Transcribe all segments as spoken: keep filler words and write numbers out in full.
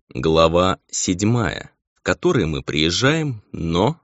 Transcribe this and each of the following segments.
Глава седьмая, в которой мы приезжаем, но...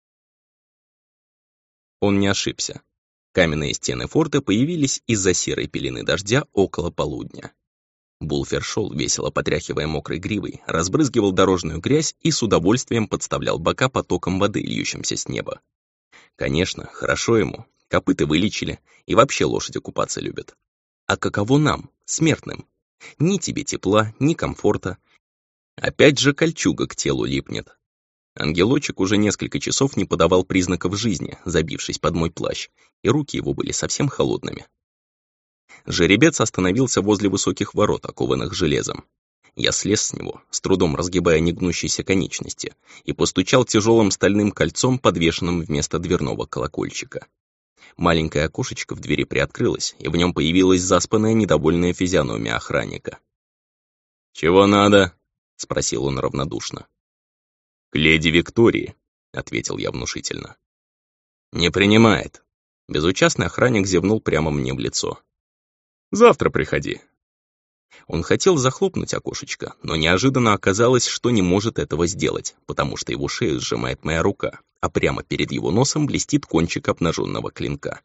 Он не ошибся. Каменные стены форта появились из-за серой пелены дождя около полудня. Булфер шел, весело потряхивая мокрой гривой, разбрызгивал дорожную грязь и с удовольствием подставлял бока потоком воды, льющимся с неба. Конечно, хорошо ему, копыта вылечили, и вообще лошади купаться любят. А каково нам, смертным? Ни тебе тепла, ни комфорта. Опять же кольчуга к телу липнет. Ангелочек уже несколько часов не подавал признаков жизни, забившись под мой плащ, и руки его были совсем холодными. Жеребец остановился возле высоких ворот, окованных железом. Я слез с него, с трудом разгибая негнущиеся конечности, и постучал тяжелым стальным кольцом, подвешенным вместо дверного колокольчика. Маленькое окошечко в двери приоткрылось, и в нем появилась заспанная недовольная физиономия охранника. «Чего надо?» — спросил он равнодушно. «К леди Виктории», — ответил я внушительно. «Не принимает». Безучастный охранник зевнул прямо мне в лицо. «Завтра приходи». Он хотел захлопнуть окошечко, но неожиданно оказалось, что не может этого сделать, потому что его шею сжимает моя рука, а прямо перед его носом блестит кончик обнаженного клинка.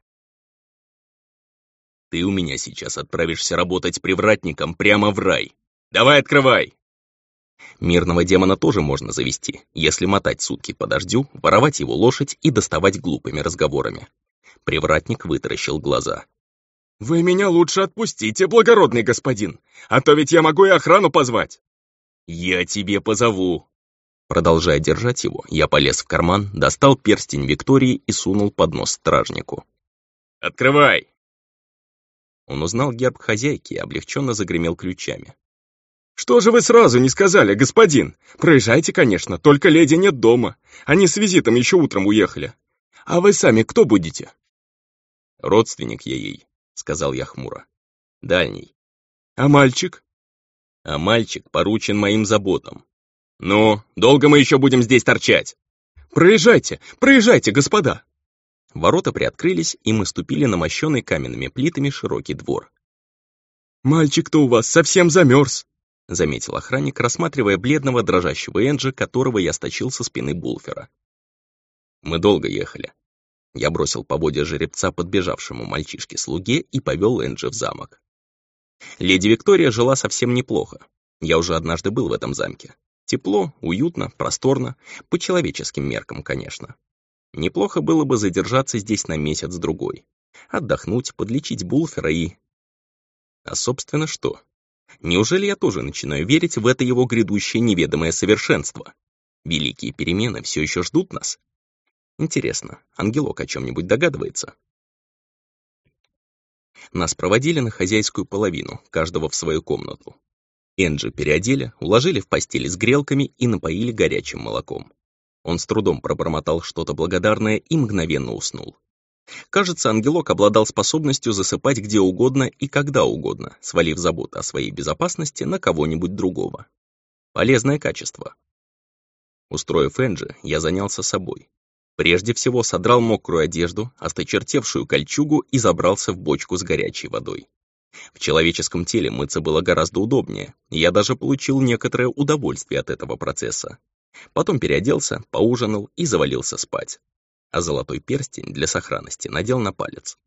«Ты у меня сейчас отправишься работать привратником прямо в рай. Давай открывай!» Мирного демона тоже можно завести, если мотать сутки по дождю, воровать его лошадь и доставать глупыми разговорами. Привратник вытаращил глаза. «Вы меня лучше отпустите, благородный господин, а то ведь я могу и охрану позвать». «Я тебе позову». Продолжая держать его, я полез в карман, достал перстень Виктории и сунул под нос стражнику. «Открывай!» Он узнал герб хозяйки и облегченно загремел ключами. «Что же вы сразу не сказали, господин? Проезжайте, конечно, только леди нет дома. Они с визитом еще утром уехали. А вы сами кто будете?» «Родственник я ей», — сказал я хмуро. «Дальний». «А мальчик?» «А мальчик поручен моим заботам». «Ну, долго мы еще будем здесь торчать?» «Проезжайте, проезжайте, господа!» Ворота приоткрылись, и мы ступили на мощенный каменными плитами широкий двор. «Мальчик-то у вас совсем замерз», — заметил охранник, рассматривая бледного дрожащего Энджи, которого я стащил со спины Булфера. «Мы долго ехали». Я бросил поводья жеребца подбежавшему мальчишке-слуге и повел Энджи в замок. Леди Виктория жила совсем неплохо. Я уже однажды был в этом замке. Тепло, уютно, просторно, по человеческим меркам, конечно. Неплохо было бы задержаться здесь на месяц-другой. Отдохнуть, подлечить Булфера и... А собственно что? Неужели я тоже начинаю верить в это его грядущее неведомое совершенство? Великие перемены все еще ждут нас? Интересно, ангелок о чем-нибудь догадывается? Нас проводили на хозяйскую половину, каждого в свою комнату. Энджи переодели, уложили в постели с грелками и напоили горячим молоком. Он с трудом пробормотал что-то благодарное и мгновенно уснул. Кажется, ангелок обладал способностью засыпать где угодно и когда угодно, свалив заботу о своей безопасности на кого-нибудь другого. Полезное качество. Устроив Энджи, я занялся собой. Прежде всего содрал мокрую одежду, осточертевшую кольчугу и забрался в бочку с горячей водой. В человеческом теле мыться было гораздо удобнее, и я даже получил некоторое удовольствие от этого процесса. Потом переоделся, поужинал и завалился спать. А золотой перстень для сохранности надел на палец.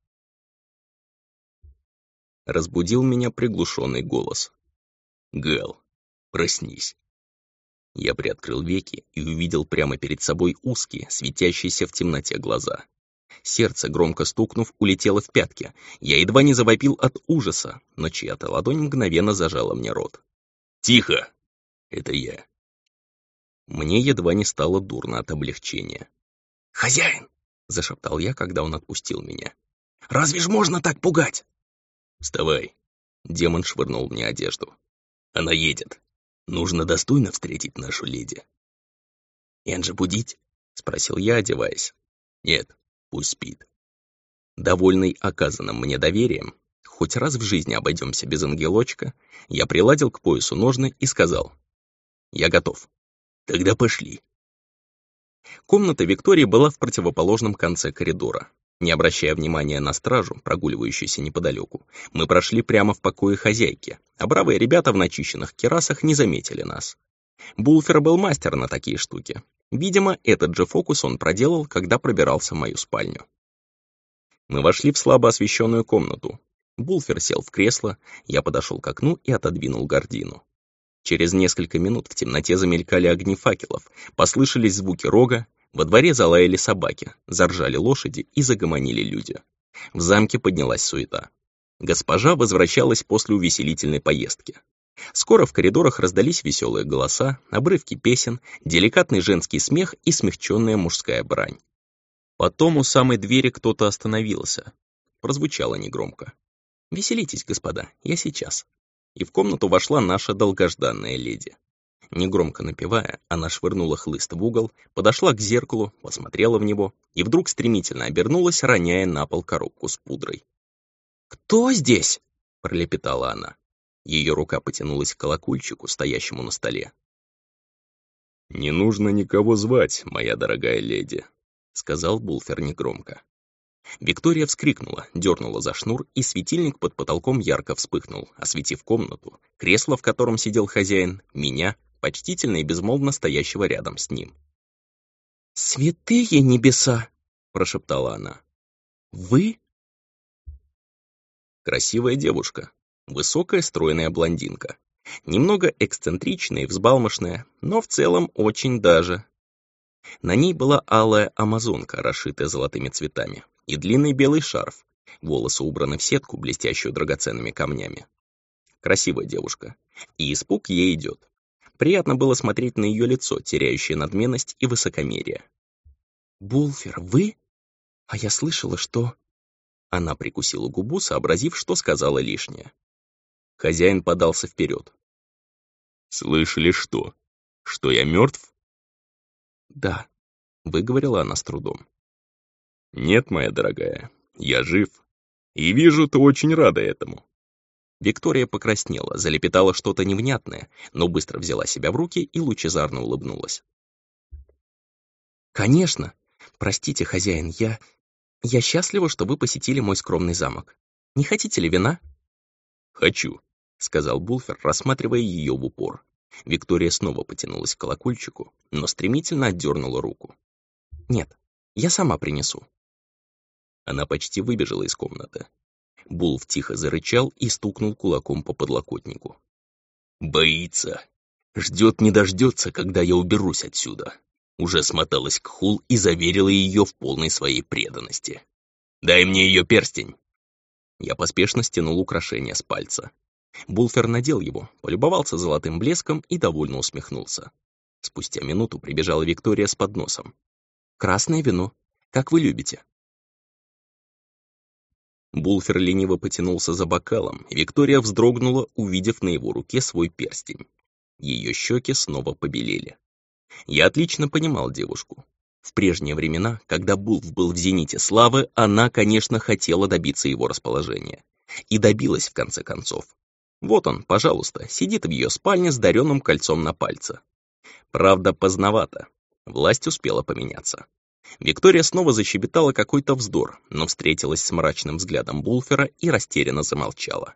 Разбудил меня приглушенный голос. «Гэл, проснись». Я приоткрыл веки и увидел прямо перед собой узкие, светящиеся в темноте глаза. Сердце, громко стукнув, улетело в пятки. Я едва не завопил от ужаса, но чья-то ладонь мгновенно зажала мне рот. «Тихо! Это я». Мне едва не стало дурно от облегчения. «Хозяин!» — зашептал я, когда он отпустил меня. «Разве ж можно так пугать?» «Вставай!» — демон швырнул мне одежду. «Она едет. Нужно достойно встретить нашу леди». «Энджи будить?» — спросил я, одеваясь. «Нет, пусть спит». Довольный оказанным мне доверием, хоть раз в жизни обойдемся без ангелочка, я приладил к поясу ножны и сказал: «Я готов». «Тогда пошли». Комната Виктории была в противоположном конце коридора. Не обращая внимания на стражу, прогуливающуюся неподалеку, мы прошли прямо в покое хозяйки, а бравые ребята в начищенных кирасах не заметили нас. Булфер был мастер на такие штуки. Видимо, этот же фокус он проделал, когда пробирался в мою спальню. Мы вошли в слабо освещенную комнату. Булфер сел в кресло, я подошел к окну и отодвинул гардину. Через несколько минут в темноте замелькали огни факелов, послышались звуки рога, во дворе залаяли собаки, заржали лошади и загомонили люди. В замке поднялась суета. Госпожа возвращалась после увеселительной поездки. Скоро в коридорах раздались веселые голоса, обрывки песен, деликатный женский смех и смягченная мужская брань. Потом у самой двери кто-то остановился. Прозвучало негромко. «Веселитесь, господа, я сейчас». И в комнату вошла наша долгожданная леди. Негромко напевая, она швырнула хлыст в угол, подошла к зеркалу, посмотрела в него и вдруг стремительно обернулась, роняя на пол коробку с пудрой. «Кто здесь?» — пролепетала она. Ее рука потянулась к колокольчику, стоящему на столе. «Не нужно никого звать, моя дорогая леди», — сказал Булфер негромко. Виктория вскрикнула, дернула за шнур, и светильник под потолком ярко вспыхнул, осветив комнату, кресло, в котором сидел хозяин, меня, почтительно и безмолвно стоящего рядом с ним. «Святые небеса!» — прошептала она. «Вы?» Красивая девушка, высокая стройная блондинка, немного эксцентричная и взбалмошная, но в целом очень даже. На ней была алая амазонка, расшитая золотыми цветами, и длинный белый шарф, волосы убраны в сетку, блестящую драгоценными камнями. Красивая девушка, и испуг ей идет. Приятно было смотреть на ее лицо, теряющее надменность и высокомерие. «Булфер, вы? А я слышала, что...» Она прикусила губу, сообразив, что сказала лишнее. Хозяин подался вперед. «Слышали что? Что я мертв?» «Да», — выговорила она с трудом. «Нет, моя дорогая, я жив. И вижу, ты очень рада этому». Виктория покраснела, залепетала что-то невнятное, но быстро взяла себя в руки и лучезарно улыбнулась. «Конечно. Простите, хозяин, я... Я счастлива, что вы посетили мой скромный замок. Не хотите ли вина?» «Хочу», — сказал Булфер, рассматривая ее в упор. Виктория снова потянулась к колокольчику, но стремительно отдернула руку. «Нет, я сама принесу». Она почти выбежала из комнаты. Булф тихо зарычал и стукнул кулаком по подлокотнику. «Боится. Ждет не дождется, когда я уберусь отсюда». Уже смоталась к Хул и заверила ее в полной своей преданности. «Дай мне ее перстень!» Я поспешно стянул украшение с пальца. Булфер надел его, полюбовался золотым блеском и довольно усмехнулся. Спустя минуту прибежала Виктория с подносом. «Красное вино. Как вы любите?» Булфер лениво потянулся за бокалом, и Виктория вздрогнула, увидев на его руке свой перстень. Ее щеки снова побелели. Я отлично понимал девушку. В прежние времена, когда Булф был в зените славы, она, конечно, хотела добиться его расположения. И добилась, в конце концов. Вот он, пожалуйста, сидит в ее спальне с даренным кольцом на пальце. Правда, поздновато. Власть успела поменяться. Виктория снова защебетала какой-то вздор, но встретилась с мрачным взглядом Булфера и растерянно замолчала.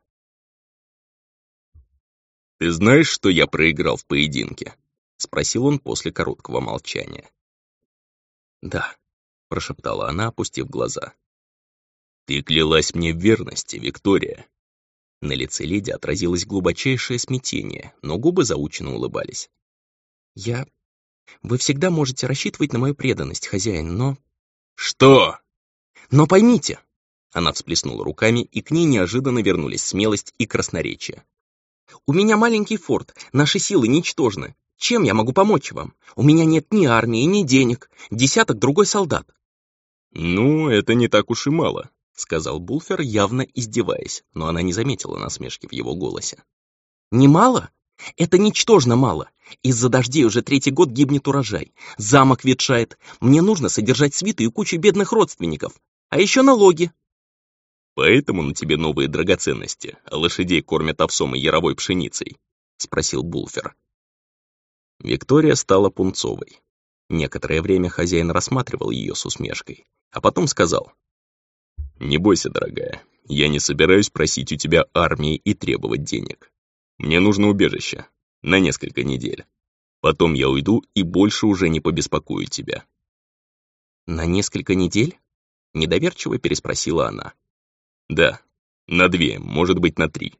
«Ты знаешь, что я проиграл в поединке?» — спросил он после короткого молчания. «Да», — прошептала она, опустив глаза. «Ты клялась мне в верности, Виктория». На лице леди отразилось глубочайшее смятение, но губы заученно улыбались. «Я... Вы всегда можете рассчитывать на мою преданность, хозяин, но...» «Что?» «Но поймите...» Она всплеснула руками, и к ней неожиданно вернулись смелость и красноречие. «У меня маленький форт, наши силы ничтожны. Чем я могу помочь вам? У меня нет ни армии, ни денег, десяток другой солдат». «Ну, это не так уж и мало», — сказал Булфер, явно издеваясь, но она не заметила насмешки в его голосе. «Немало? Это ничтожно мало. Из-за дождей уже третий год гибнет урожай. Замок ветшает. Мне нужно содержать свиту и кучу бедных родственников. А еще налоги». «Поэтому на тебе новые драгоценности, а лошадей кормят овсом и яровой пшеницей?» — спросил Булфер. Виктория стала пунцовой. Некоторое время хозяин рассматривал ее с усмешкой, а потом сказал: «Не бойся, дорогая, я не собираюсь просить у тебя армии и требовать денег. Мне нужно убежище на несколько недель. Потом я уйду и больше уже не побеспокою тебя». «На несколько недель?» — недоверчиво переспросила она. «Да, на две, может быть, на три».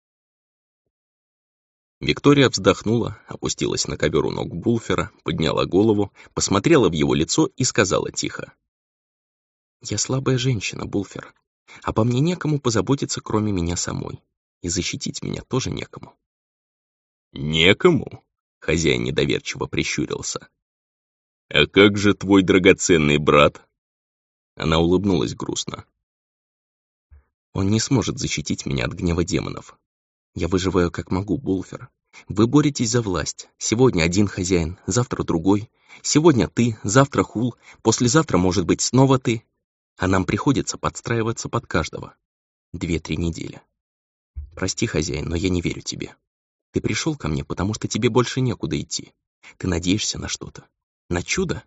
Виктория вздохнула, опустилась на ковер у ног Булфера, подняла голову, посмотрела в его лицо и сказала тихо: «Я слабая женщина, Булфер, а по мне некому позаботиться, кроме меня самой, и защитить меня тоже некому». «Некому?» — хозяин недоверчиво прищурился. «А как же твой драгоценный брат?» Она улыбнулась грустно. «Он не сможет защитить меня от гнева демонов. Я выживаю как могу, Булфер. Вы боретесь за власть. Сегодня один хозяин, завтра другой. Сегодня ты, завтра Хул, послезавтра, может быть, снова ты. А нам приходится подстраиваться под каждого. Две-три недели. Прости, хозяин, но я не верю тебе. Ты пришел ко мне, потому что тебе больше некуда идти. Ты надеешься на что-то. На чудо?»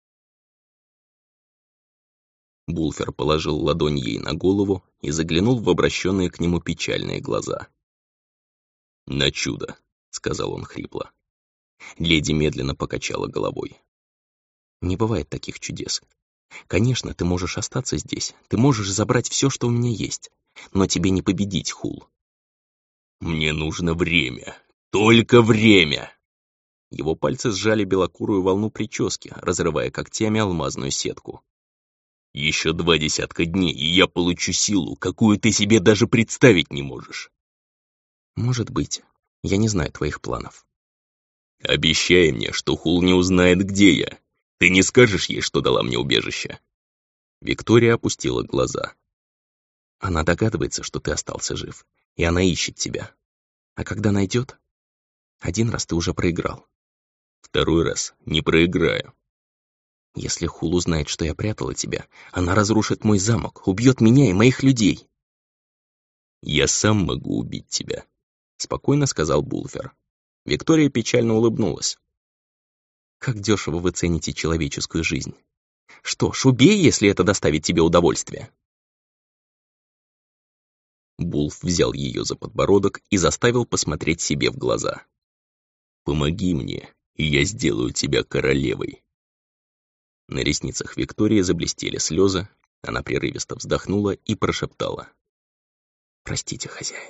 Булфер положил ладонь ей на голову и заглянул в обращенные к нему печальные глаза. «На чудо», — сказал он хрипло. Леди медленно покачала головой. «Не бывает таких чудес. Конечно, ты можешь остаться здесь, ты можешь забрать все, что у меня есть, но тебе не победить, Хул». «Мне нужно время, только время!» Его пальцы сжали белокурую волну прически, разрывая когтями алмазную сетку. «Еще два десятка дней, и я получу силу, какую ты себе даже представить не можешь». «Может быть. Я не знаю твоих планов». «Обещай мне, что Хул не узнает, где я. Ты не скажешь ей, что дала мне убежище?» Виктория опустила глаза. «Она догадывается, что ты остался жив, и она ищет тебя. А когда найдет? Один раз ты уже проиграл. Второй раз не проиграю». «Если Хул узнает, что я прятала тебя, она разрушит мой замок, убьет меня и моих людей». «Я сам могу убить тебя», — спокойно сказал Булфер. Виктория печально улыбнулась. «Как дешево вы цените человеческую жизнь. Что ж, убей, если это доставит тебе удовольствие». Булф взял ее за подбородок и заставил посмотреть себе в глаза. «Помоги мне, и я сделаю тебя королевой». На ресницах Виктории заблестели слезы, она прерывисто вздохнула и прошептала: «Простите, хозяин».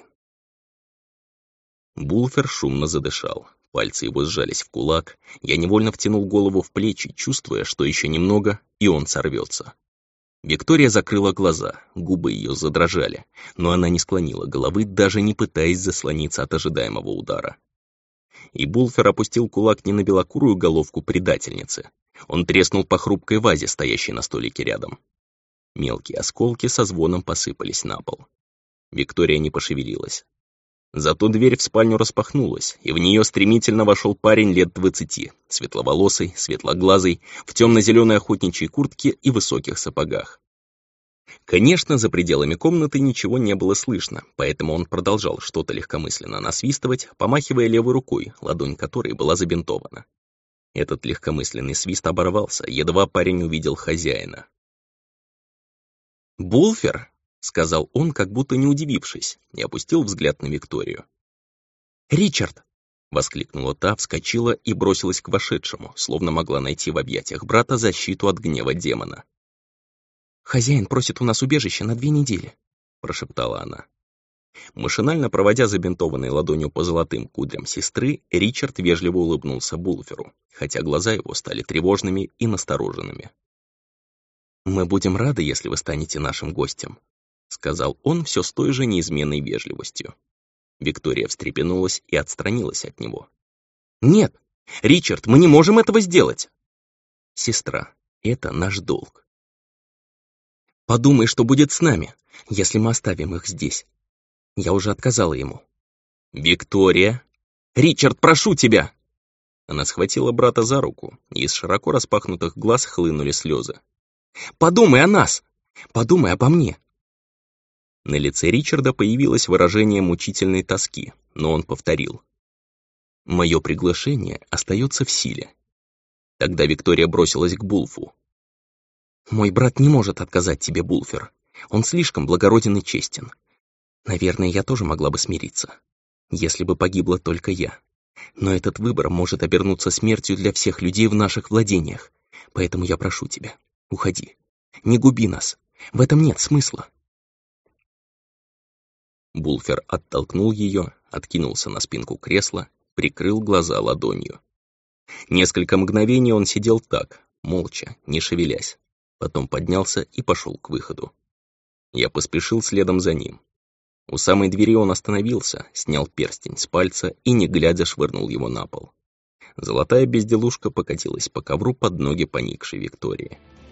Булфер шумно задышал, пальцы его сжались в кулак, я невольно втянул голову в плечи, чувствуя, что еще немного, и он сорвется. Виктория закрыла глаза, губы ее задрожали, но она не склонила головы, даже не пытаясь заслониться от ожидаемого удара. И Булфер опустил кулак не на белокурую головку предательницы. Он треснул по хрупкой вазе, стоящей на столике рядом. Мелкие осколки со звоном посыпались на пол. Виктория не пошевелилась. Зато дверь в спальню распахнулась, и в нее стремительно вошел парень лет двадцати, светловолосый, светлоглазый, в темно-зеленой охотничьей куртке и высоких сапогах. Конечно, за пределами комнаты ничего не было слышно, поэтому он продолжал что-то легкомысленно насвистывать, помахивая левой рукой, ладонь которой была забинтована. Этот легкомысленный свист оборвался, едва парень увидел хозяина. «Булфер!» — сказал он, как будто не удивившись, и опустил взгляд на Викторию. «Ричард!» — воскликнула та, вскочила и бросилась к вошедшему, словно могла найти в объятиях брата защиту от гнева демона. «Хозяин просит у нас убежище на две недели», — прошептала она. Машинально проводя забинтованной ладонью по золотым кудрям сестры, Ричард вежливо улыбнулся Булферу, хотя глаза его стали тревожными и настороженными. «Мы будем рады, если вы станете нашим гостем», — сказал он все с той же неизменной вежливостью. Виктория встрепенулась и отстранилась от него. «Нет, Ричард, мы не можем этого сделать!» «Сестра, это наш долг». «Подумай, что будет с нами, если мы оставим их здесь. Я уже отказала ему». «Виктория! Ричард, прошу тебя!» Она схватила брата за руку, и из широко распахнутых глаз хлынули слезы. «Подумай о нас! Подумай обо мне!» На лице Ричарда появилось выражение мучительной тоски, но он повторил: «Мое приглашение остается в силе». Тогда Виктория бросилась к Булфу. «Мой брат не может отказать тебе, Булфер. Он слишком благороден и честен. Наверное, я тоже могла бы смириться, если бы погибла только я. Но этот выбор может обернуться смертью для всех людей в наших владениях. Поэтому я прошу тебя, уходи. Не губи нас. В этом нет смысла. Булфер оттолкнул ее, откинулся на спинку кресла, прикрыл глаза ладонью. Несколько мгновений он сидел так, молча, не шевелясь. Потом поднялся и пошел к выходу. Я поспешил следом за ним. У самой двери он остановился, снял перстень с пальца и, не глядя, швырнул его на пол. Золотая безделушка покатилась по ковру под ноги поникшей Виктории.